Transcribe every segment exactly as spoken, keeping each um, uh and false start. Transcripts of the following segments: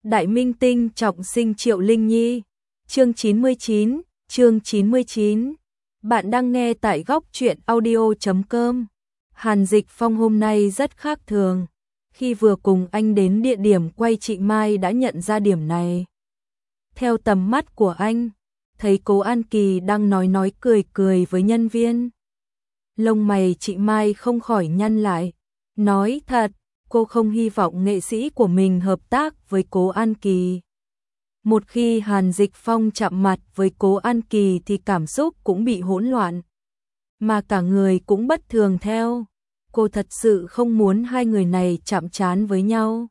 Đại minh tinh trọng sinh Triệu Linh Nhi. Chương chín mươi chín, chương chín mươi chín. Bạn đang nghe tại góc truyện audio chấm com. Hàn Dịch Phong hôm nay rất khác thường. Khi vừa cùng anh đến địa điểm quay, chị Mai đã nhận ra điểm này. Theo tầm mắt của anh, thấy Cố An Kỳ đang nói nói cười cười với nhân viên. Lông mày chị Mai không khỏi nhăn lại. Nói thật, cô không hy vọng nghệ sĩ của mình hợp tác với Cố An Kỳ. Một khi Hàn Dịch Phong chạm mặt với Cố An Kỳ thì cảm xúc cũng bị hỗn loạn, mà cả người cũng bất thường theo. Cô thật sự không muốn hai người này chạm trán với nhau.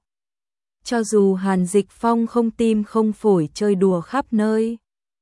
Cho dù Hàn Dịch Phong không tim không phổi chơi đùa khắp nơi,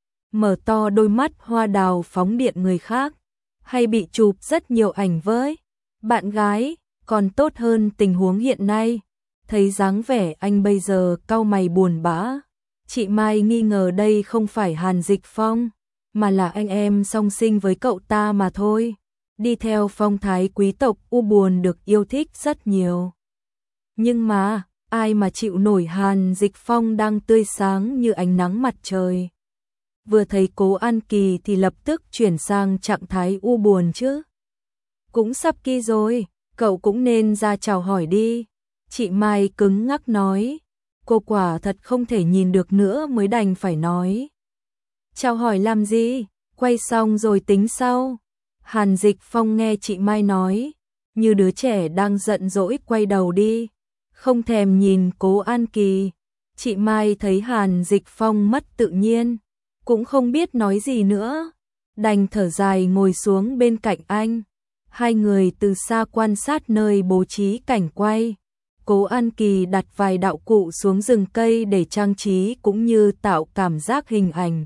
mở to đôi mắt hoa đào phóng điện người khác, hay bị chụp rất nhiều ảnh với bạn gái, còn tốt hơn tình huống hiện nay. Thấy dáng vẻ anh bây giờ cau mày buồn bã, chị Mai nghi ngờ đây không phải Hàn Dịch Phong, mà là anh em song sinh với cậu ta mà thôi. Đi theo phong thái quý tộc u buồn được yêu thích rất nhiều. Nhưng mà, ai mà chịu nổi Hàn Dịch Phong đang tươi sáng như ánh nắng mặt trời. Vừa thấy Cố An Kỳ thì lập tức chuyển sang trạng thái u buồn chứ. Cũng sắp kỳ rồi, cậu cũng nên ra chào hỏi đi. Chị Mai cứng ngắc nói. Cô quả thật không thể nhìn được nữa mới đành phải nói. Chào hỏi làm gì, quay xong rồi tính sau. Hàn Dịch Phong nghe chị Mai nói, như đứa trẻ đang giận dỗi quay đầu đi, không thèm nhìn Cố An Kỳ. Chị Mai thấy Hàn Dịch Phong mất tự nhiên, cũng không biết nói gì nữa, đành thở dài ngồi xuống bên cạnh anh. Hai người từ xa quan sát nơi bố trí cảnh quay. Cố An Kỳ đặt vài đạo cụ xuống rừng cây để trang trí cũng như tạo cảm giác hình ảnh,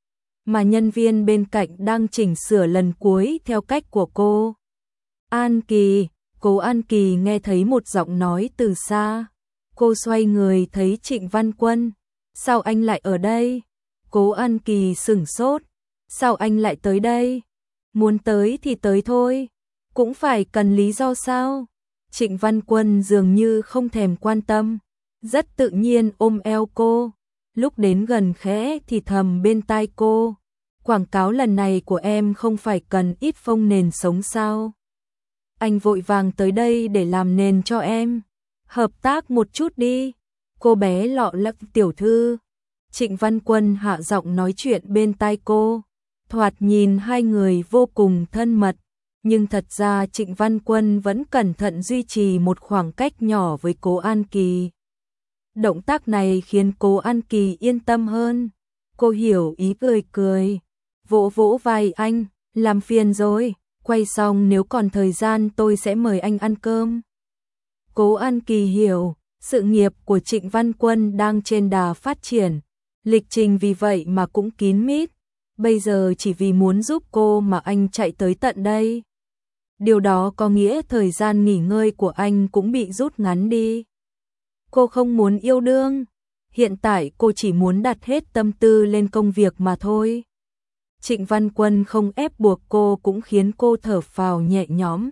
mà nhân viên bên cạnh đang chỉnh sửa lần cuối theo cách của cô. An Kỳ, Cố An Kỳ nghe thấy một giọng nói từ xa. Cô xoay người thấy Trịnh Văn Quân. Sao anh lại ở đây? Cố An Kỳ sửng sốt. Sao anh lại tới đây? Muốn tới thì tới thôi, cũng phải cần lý do sao? Trịnh Văn Quân dường như không thèm quan tâm, rất tự nhiên ôm eo cô, lúc đến gần khẽ thì thầm bên tai cô. Quảng cáo lần này của em không phải cần ít phông nền sống sao? Anh vội vàng tới đây để làm nền cho em. Hợp tác một chút đi. Cô bé lọ lắc tiểu thư. Trịnh Văn Quân hạ giọng nói chuyện bên tai cô. Thoạt nhìn hai người vô cùng thân mật, nhưng thật ra Trịnh Văn Quân vẫn cẩn thận duy trì một khoảng cách nhỏ với Cố An Kỳ. Động tác này khiến Cố An Kỳ yên tâm hơn. Cô hiểu ý cười cười, vỗ vỗ vai anh, làm phiền rồi, quay xong nếu còn thời gian tôi sẽ mời anh ăn cơm. Cố An Kỳ hiểu, sự nghiệp của Trịnh Văn Quân đang trên đà phát triển, lịch trình vì vậy mà cũng kín mít. Bây giờ chỉ vì muốn giúp cô mà anh chạy tới tận đây. Điều đó có nghĩa thời gian nghỉ ngơi của anh cũng bị rút ngắn đi. Cô không muốn yêu đương, hiện tại cô chỉ muốn đặt hết tâm tư lên công việc mà thôi. Trịnh Văn Quân không ép buộc cô cũng khiến cô thở phào nhẹ nhõm.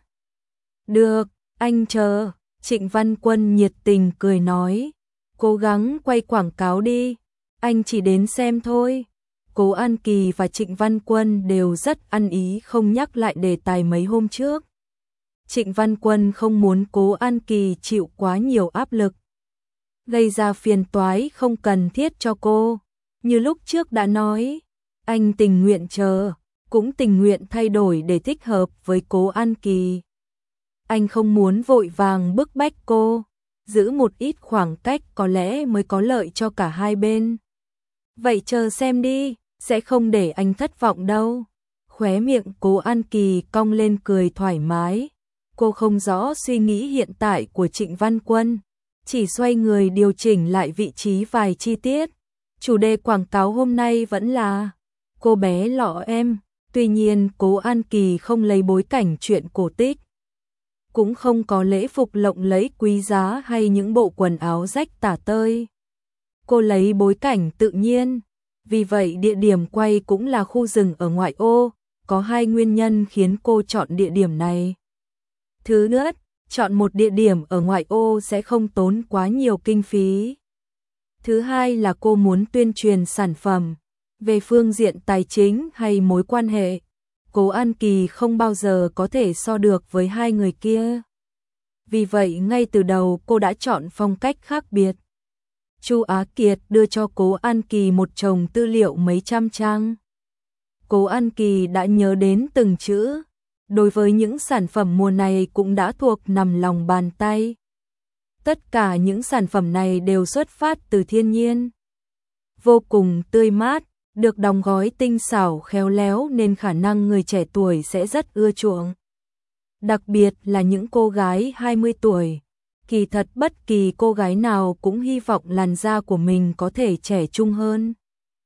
Được, anh chờ. Trịnh Văn Quân nhiệt tình cười nói. Cố gắng quay quảng cáo đi, anh chỉ đến xem thôi. Cố An Kỳ và Trịnh Văn Quân đều rất ăn ý không nhắc lại đề tài mấy hôm trước. Trịnh Văn Quân không muốn Cố An Kỳ chịu quá nhiều áp lực, gây ra phiền toái không cần thiết cho cô. Như lúc trước đã nói, anh tình nguyện chờ, cũng tình nguyện thay đổi để thích hợp với Cố An Kỳ. Anh không muốn vội vàng bức bách cô, giữ một ít khoảng cách có lẽ mới có lợi cho cả hai bên. Vậy chờ xem đi, sẽ không để anh thất vọng đâu. Khóe miệng Cố An Kỳ cong lên cười thoải mái. Cô không rõ suy nghĩ hiện tại của Trịnh Văn Quân, chỉ xoay người điều chỉnh lại vị trí vài chi tiết. Chủ đề quảng cáo hôm nay vẫn là cô bé lọ em. Tuy nhiên Cố An Kỳ không lấy bối cảnh chuyện cổ tích, cũng không có lễ phục lộng lẫy quý giá hay những bộ quần áo rách tả tơi. Cô lấy bối cảnh tự nhiên. Vì vậy địa điểm quay cũng là khu rừng ở ngoại ô. Có hai nguyên nhân khiến cô chọn địa điểm này. Thứ nhất, chọn một địa điểm ở ngoại ô sẽ không tốn quá nhiều kinh phí. Thứ hai là cô muốn tuyên truyền sản phẩm. Về phương diện tài chính hay mối quan hệ, Cố An Kỳ không bao giờ có thể so được với hai người kia. Vì vậy ngay từ đầu cô đã chọn phong cách khác biệt. Chu Á Kiệt đưa cho Cố An Kỳ một chồng tư liệu mấy trăm trang. Cố An Kỳ đã nhớ đến từng chữ. Đối với những sản phẩm mùa này cũng đã thuộc nằm lòng bàn tay. Tất cả những sản phẩm này đều xuất phát từ thiên nhiên. Vô cùng tươi mát, được đóng gói tinh xảo khéo léo nên khả năng người trẻ tuổi sẽ rất ưa chuộng. Đặc biệt là những cô gái hai mươi tuổi. Kỳ thật bất kỳ cô gái nào cũng hy vọng làn da của mình có thể trẻ trung hơn,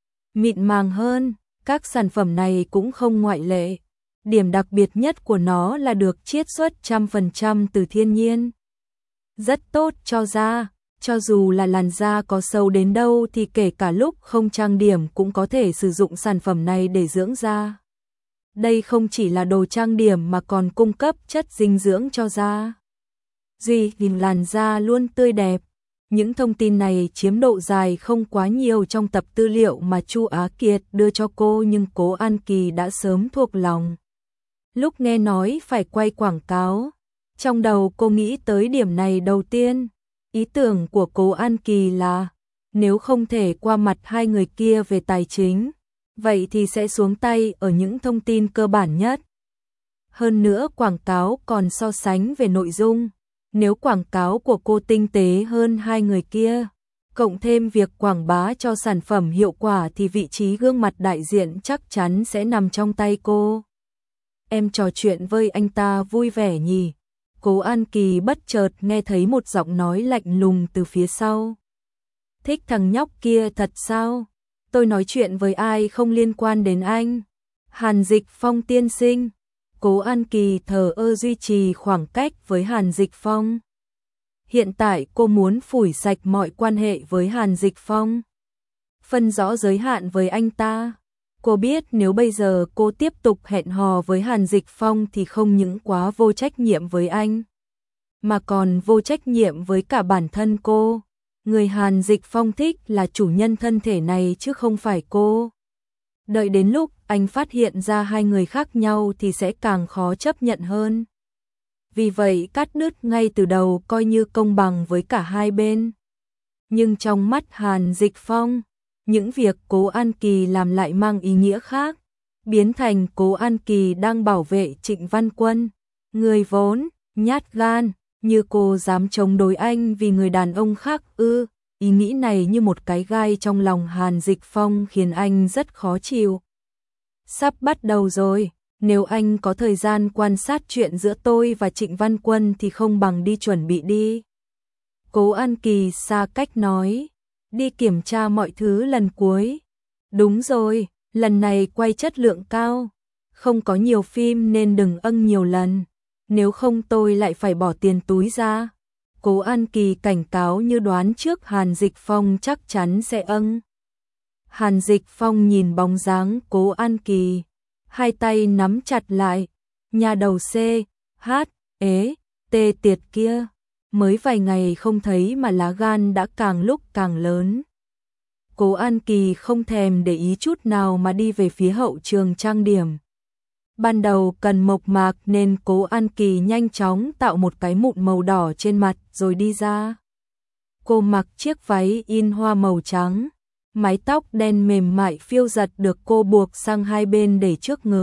mịn màng hơn. Các sản phẩm này cũng không ngoại lệ. Điểm đặc biệt nhất của nó là được chiết xuất một trăm phần trăm từ thiên nhiên. Rất tốt cho da, cho dù là làn da có sâu đến đâu thì kể cả lúc không trang điểm cũng có thể sử dụng sản phẩm này để dưỡng da. Đây không chỉ là đồ trang điểm mà còn cung cấp chất dinh dưỡng cho da. Duy nhìn làn da luôn tươi đẹp. Những thông tin này chiếm độ dài không quá nhiều trong tập tư liệu mà Chu Á Kiệt đưa cho cô, nhưng Cố An Kỳ đã sớm thuộc lòng. Lúc nghe nói phải quay quảng cáo, trong đầu cô nghĩ tới điểm này đầu tiên. Ý tưởng của Cố An Kỳ là, nếu không thể qua mặt hai người kia về tài chính, vậy thì sẽ xuống tay ở những thông tin cơ bản nhất. Hơn nữa quảng cáo còn so sánh về nội dung. Nếu quảng cáo của cô tinh tế hơn hai người kia, cộng thêm việc quảng bá cho sản phẩm hiệu quả thì vị trí gương mặt đại diện chắc chắn sẽ nằm trong tay cô. Em trò chuyện với anh ta vui vẻ nhỉ? Cố An Kỳ bất chợt nghe thấy một giọng nói lạnh lùng từ phía sau. Thích thằng nhóc kia thật sao? Tôi nói chuyện với ai không liên quan đến anh. Hàn Dịch Phong tiên sinh. Cố An Kỳ thờ ơ duy trì khoảng cách với Hàn Dịch Phong. Hiện tại cô muốn phủi sạch mọi quan hệ với Hàn Dịch Phong, phân rõ giới hạn với anh ta. Cô biết nếu bây giờ cô tiếp tục hẹn hò với Hàn Dịch Phong thì không những quá vô trách nhiệm với anh, mà còn vô trách nhiệm với cả bản thân cô. Người Hàn Dịch Phong thích là chủ nhân thân thể này chứ không phải cô. Đợi đến lúc anh phát hiện ra hai người khác nhau thì sẽ càng khó chấp nhận hơn. Vì vậy cắt đứt ngay từ đầu coi như công bằng với cả hai bên. Nhưng trong mắt Hàn Dịch Phong, những việc Cố An Kỳ làm lại mang ý nghĩa khác, biến thành Cố An Kỳ đang bảo vệ Trịnh Văn Quân, người vốn nhát gan, như cô dám chống đối anh vì người đàn ông khác ư. Ý nghĩ này như một cái gai trong lòng Hàn Dịch Phong khiến anh rất khó chịu. Sắp bắt đầu rồi, nếu anh có thời gian quan sát chuyện giữa tôi và Trịnh Văn Quân thì không bằng đi chuẩn bị đi. Cố An Kỳ xa cách nói, đi kiểm tra mọi thứ lần cuối. Đúng rồi, lần này quay chất lượng cao, không có nhiều phim nên đừng âng nhiều lần, nếu không tôi lại phải bỏ tiền túi ra. Cố An Kỳ cảnh cáo như đoán trước Hàn Dịch Phong chắc chắn sẽ âng. Hàn Dịch Phong nhìn bóng dáng Cố An Kỳ, hai tay nắm chặt lại, nhà đầu C, H, ế, tê tiệt kia, mới vài ngày không thấy mà lá gan đã càng lúc càng lớn. Cố An Kỳ không thèm để ý chút nào mà đi về phía hậu trường trang điểm. Ban đầu cần mộc mạc nên Cố An Kỳ nhanh chóng tạo một cái mụn màu đỏ trên mặt rồi đi ra. Cô mặc chiếc váy in hoa màu trắng, mái tóc đen mềm mại phiêu giật được cô buộc sang hai bên để trước ngực.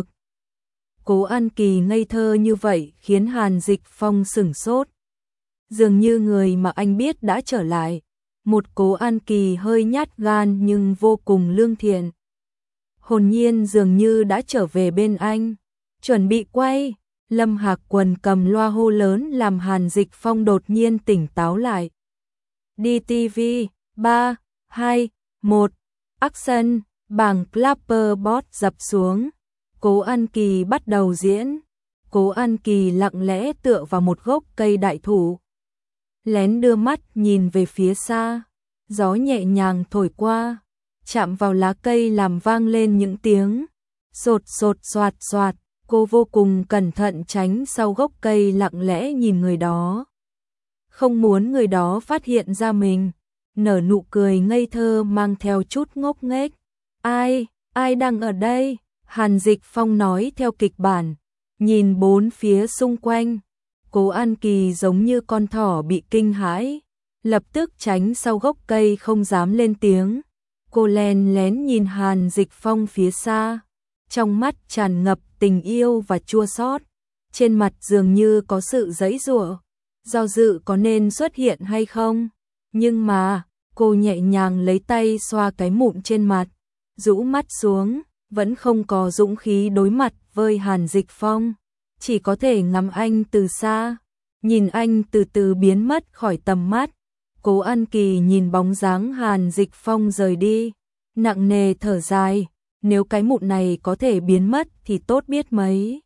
Cố An Kỳ ngây thơ như vậy khiến Hàn Dịch Phong sửng sốt. Dường như người mà anh biết đã trở lại, một Cố An Kỳ hơi nhát gan nhưng vô cùng lương thiện. Hồn nhiên dường như đã trở về bên anh. Chuẩn bị quay, Lâm Hạc Quần cầm loa hô lớn làm Hàn Dịch Phong đột nhiên tỉnh táo lại. Đi ti vi, ba, hai, một, action, bảng clapper bot dập xuống. Cố An Kỳ bắt đầu diễn. Cố An Kỳ lặng lẽ tựa vào một gốc cây đại thụ, lén đưa mắt nhìn về phía xa. Gió nhẹ nhàng thổi qua, chạm vào lá cây làm vang lên những tiếng sột sột soạt soạt. Cô vô cùng cẩn thận tránh sau gốc cây, lặng lẽ nhìn người đó, không muốn người đó phát hiện ra mình. nở nụ cười ngây thơ mang theo chút ngốc nghếch. Ai, ai đang ở đây? Hàn Dịch Phong nói theo kịch bản, nhìn bốn phía xung quanh. Cố An Kỳ giống như con thỏ bị kinh hãi, lập tức tránh sau gốc cây không dám lên tiếng. Cô lén lén nhìn Hàn Dịch Phong phía xa, trong mắt tràn ngập tình yêu và chua xót, trên mặt dường như có sự giãy giụa, do dự có nên xuất hiện hay không. Nhưng mà, cô nhẹ nhàng lấy tay xoa cái mụn trên mặt, rũ mắt xuống, vẫn không có dũng khí đối mặt với Hàn Dịch Phong, chỉ có thể ngắm anh từ xa, nhìn anh từ từ biến mất khỏi tầm mắt. Cố An Kỳ nhìn bóng dáng Hàn Dịch Phong rời đi, nặng nề thở dài, nếu cái mụn này có thể biến mất thì tốt biết mấy.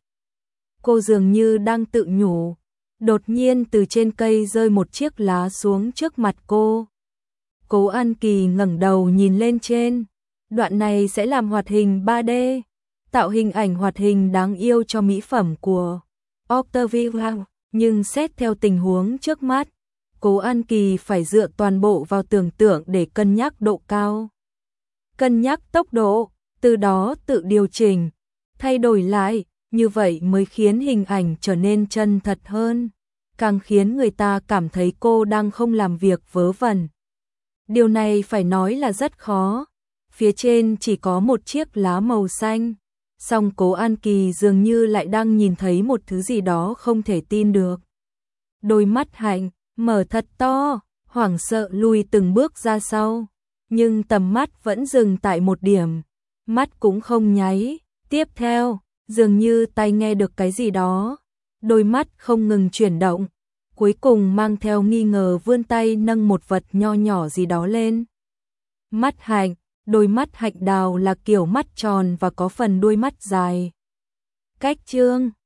Cô dường như đang tự nhủ, đột nhiên từ trên cây rơi một chiếc lá xuống trước mặt cô. Cố An Kỳ ngẩng đầu nhìn lên trên, đoạn này sẽ làm hoạt hình ba D, tạo hình ảnh hoạt hình đáng yêu cho mỹ phẩm của Octavia, nhưng xét theo tình huống trước mắt, Cố An Kỳ phải dựa toàn bộ vào tưởng tượng để cân nhắc độ cao, cân nhắc tốc độ, từ đó tự điều chỉnh, thay đổi lại, như vậy mới khiến hình ảnh trở nên chân thật hơn, càng khiến người ta cảm thấy cô đang không làm việc vớ vẩn. Điều này phải nói là rất khó. Phía trên chỉ có một chiếc lá màu xanh, song Cố An Kỳ dường như lại đang nhìn thấy một thứ gì đó không thể tin được. Đôi mắt Hạnh mở thật to, hoảng sợ lùi từng bước ra sau, nhưng tầm mắt vẫn dừng tại một điểm, mắt cũng không nháy. Tiếp theo, dường như tai nghe được cái gì đó, đôi mắt không ngừng chuyển động, cuối cùng mang theo nghi ngờ vươn tay nâng một vật nho nhỏ gì đó lên. Mắt Hạnh, đôi mắt Hạnh đào là kiểu mắt tròn và có phần đuôi mắt dài. Cách chương